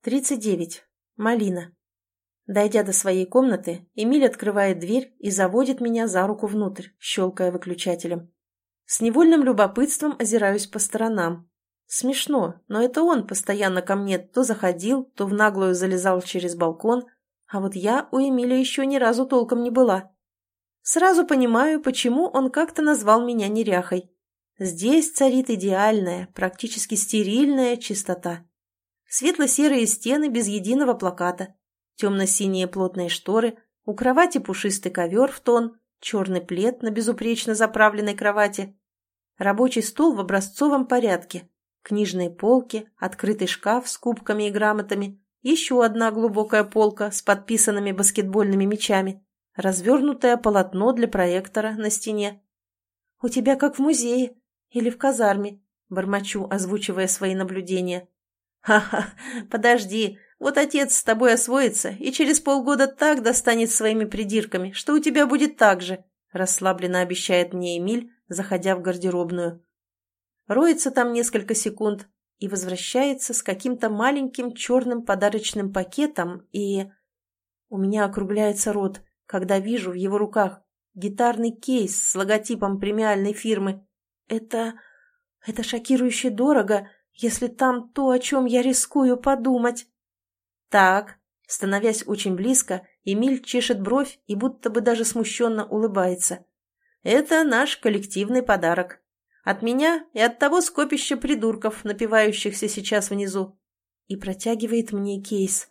39. Малина. Дойдя до своей комнаты, Эмиль открывает дверь и заводит меня за руку внутрь, щелкая выключателем. С невольным любопытством озираюсь по сторонам. Смешно, но это он постоянно ко мне то заходил, то в наглую залезал через балкон, а вот я у Эмиля еще ни разу толком не была. Сразу понимаю, почему он как-то назвал меня неряхой. Здесь царит идеальная, практически стерильная чистота. Светло-серые стены без единого плаката, темно-синие плотные шторы, у кровати пушистый ковер в тон, черный плед на безупречно заправленной кровати, рабочий стол в образцовом порядке, книжные полки, открытый шкаф с кубками и грамотами, еще одна глубокая полка с подписанными баскетбольными мячами, развернутое полотно для проектора на стене. «У тебя как в музее или в казарме», — бормочу, озвучивая свои наблюдения. «Ха-ха, подожди, вот отец с тобой освоится и через полгода так достанет своими придирками, что у тебя будет так же», — расслабленно обещает мне Эмиль, заходя в гардеробную. Роется там несколько секунд и возвращается с каким-то маленьким черным подарочным пакетом, и... У меня округляется рот, когда вижу в его руках гитарный кейс с логотипом премиальной фирмы. Это шокирующе дорого, если там то, о чем я рискую подумать. Так, становясь очень близко, Эмиль чешет бровь и будто бы даже смущенно улыбается. Это наш коллективный подарок. От меня и от того скопища придурков, напивающихся сейчас внизу. И протягивает мне кейс.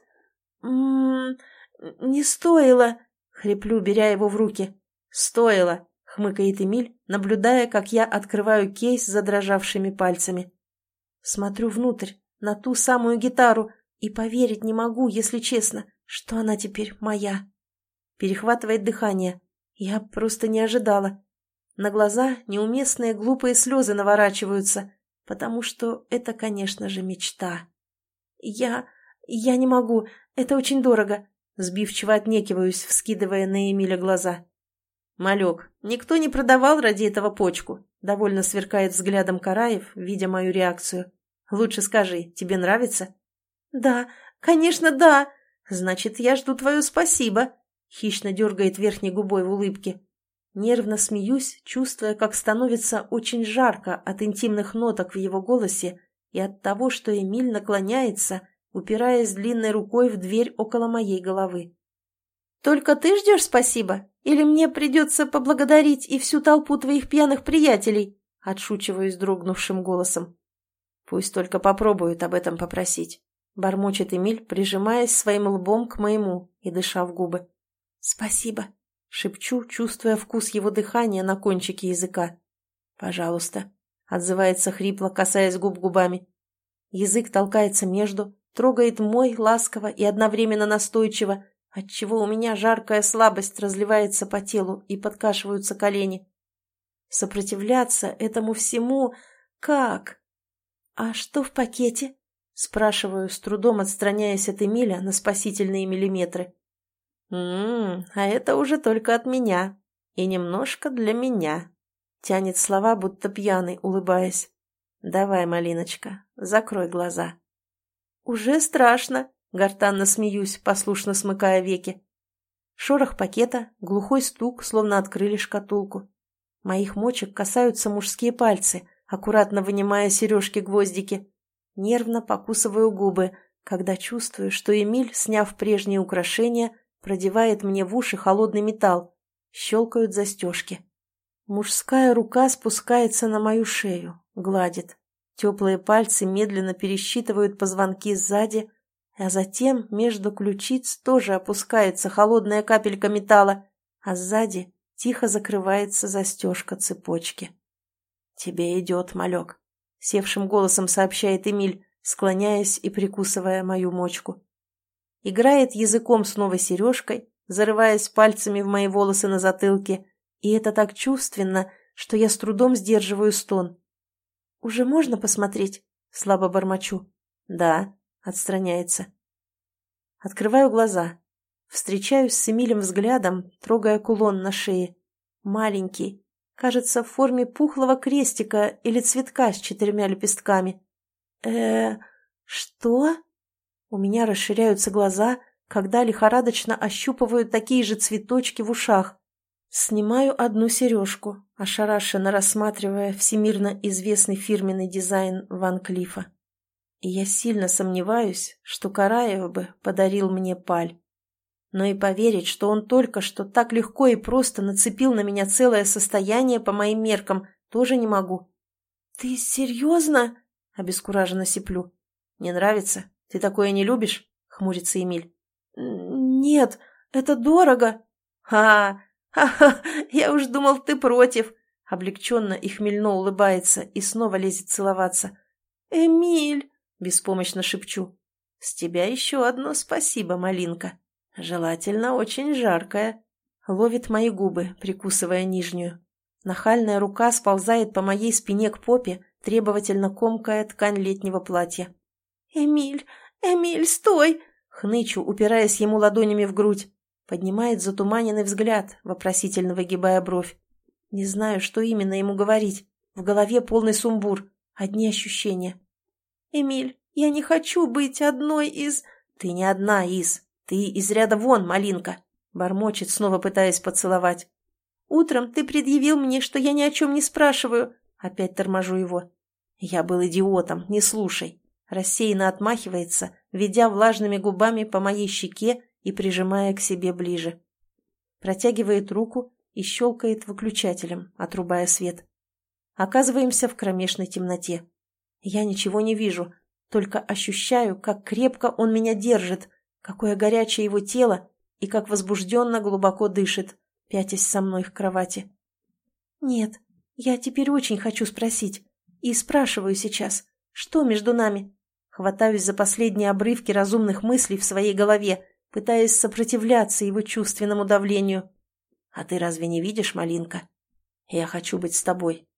Не стоило, хриплю, беря его в руки. Стоило, хмыкает Эмиль, наблюдая, как я открываю кейс задрожавшими пальцами. Смотрю внутрь, на ту самую гитару, и поверить не могу, если честно, что она теперь моя. Перехватывает дыхание. Я просто не ожидала. На глаза неуместные глупые слезы наворачиваются, потому что это, конечно же, мечта. Я не могу, это очень дорого. Сбивчиво отнекиваюсь, вскидывая на Эмиля глаза. «Малек, никто не продавал ради этого почку», — довольно сверкает взглядом Караев, видя мою реакцию. «Лучше скажи, тебе нравится?» «Да, конечно, да. Значит, я жду твое спасибо», — хищно дергает верхней губой в улыбке. Нервно смеюсь, чувствуя, как становится очень жарко от интимных ноток в его голосе и от того, что Эмиль наклоняется, упираясь длинной рукой в дверь около моей головы. «Только ты ждешь спасибо? Или мне придется поблагодарить и всю толпу твоих пьяных приятелей?» — отшучиваюсь дрогнувшим голосом. «Пусть только попробуют об этом попросить», — бормочет Эмиль, прижимаясь своим лбом к моему и дыша в губы. «Спасибо», — шепчу, чувствуя вкус его дыхания на кончике языка. «Пожалуйста», — отзывается хрипло, касаясь губ губами. Язык толкается между, трогает мой ласково и одновременно настойчиво, отчего у меня жаркая слабость разливается по телу и подкашиваются колени. Сопротивляться этому всему как? «А что в пакете?» — спрашиваю, с трудом отстраняясь от Эмиля на спасительные миллиметры. А это уже только от меня. И немножко для меня», — тянет слова, будто пьяный, улыбаясь. «Давай, малиночка, закрой глаза». «Уже страшно», — гортанно смеюсь, послушно смыкая веки. Шорох пакета, глухой стук, словно открыли шкатулку. Моих мочек касаются мужские пальцы, аккуратно вынимая сережки-гвоздики. Нервно покусываю губы, когда чувствую, что Эмиль, сняв прежние украшения, продевает мне в уши холодный металл. Щелкают застежки. Мужская рука спускается на мою шею, гладит. Теплые пальцы медленно пересчитывают позвонки сзади, а затем между ключиц тоже опускается холодная капелька металла, а сзади тихо закрывается застежка цепочки. «Тебе идет, малек», — севшим голосом сообщает Эмиль, склоняясь и прикусывая мою мочку. Играет языком с новой сережкой, зарываясь пальцами в мои волосы на затылке, и это так чувственно, что я с трудом сдерживаю стон. «Уже можно посмотреть?» — слабо бормочу. «Да», — отстраняется. Открываю глаза. Встречаюсь с Эмилем взглядом, трогая кулон на шее. Маленький, кажется, в форме пухлого крестика или цветка с 4 лепестками. Что?» У меня расширяются глаза, когда лихорадочно ощупывают такие же цветочки в ушах. Снимаю одну сережку, ошарашенно рассматривая всемирно известный фирменный дизайн Ван Клифа. И я сильно сомневаюсь, что Караев бы подарил мне паль. Но и поверить, что он только что так легко и просто нацепил на меня целое состояние по моим меркам, тоже не могу. «Ты серьезно?» — обескураженно сиплю. «Не нравится? Ты такое не любишь?» — хмурится Эмиль. «Нет, это дорого». «Ха-ха, я уж думал, ты против». Облегченно и хмельно улыбается и снова лезет целоваться. «Эмиль!» — беспомощно шепчу. «С тебя еще одно спасибо, малинка. Желательно очень жаркое». Ловит мои губы, прикусывая нижнюю. Нахальная рука сползает по моей спине к попе, требовательно комкая ткань летнего платья. «Эмиль! Эмиль, стой!» — хнычу, упираясь ему ладонями в грудь. Поднимает затуманенный взгляд, вопросительно выгибая бровь. Не знаю, что именно ему говорить. В голове полный сумбур, одни ощущения. «Эмиль, я не хочу быть одной из...» «Ты не одна из. Ты из ряда вон, малинка!» Бормочет, снова пытаясь поцеловать. «Утром ты предъявил мне, что я ни о чем не спрашиваю». Опять торможу его. «Я был идиотом, не слушай». Рассеянно отмахивается, ведя влажными губами по моей щеке и прижимая к себе ближе. Протягивает руку и щелкает выключателем, отрубая свет. Оказываемся в кромешной темноте. Я ничего не вижу, только ощущаю, как крепко он меня держит, какое горячее его тело и как возбужденно глубоко дышит, пятясь со мной к кровати. «Нет, я теперь очень хочу спросить. И спрашиваю сейчас, что между нами?» Хватаюсь за последние обрывки разумных мыслей в своей голове, пытаясь сопротивляться его чувственному давлению. «А ты разве не видишь, малинка? Я хочу быть с тобой.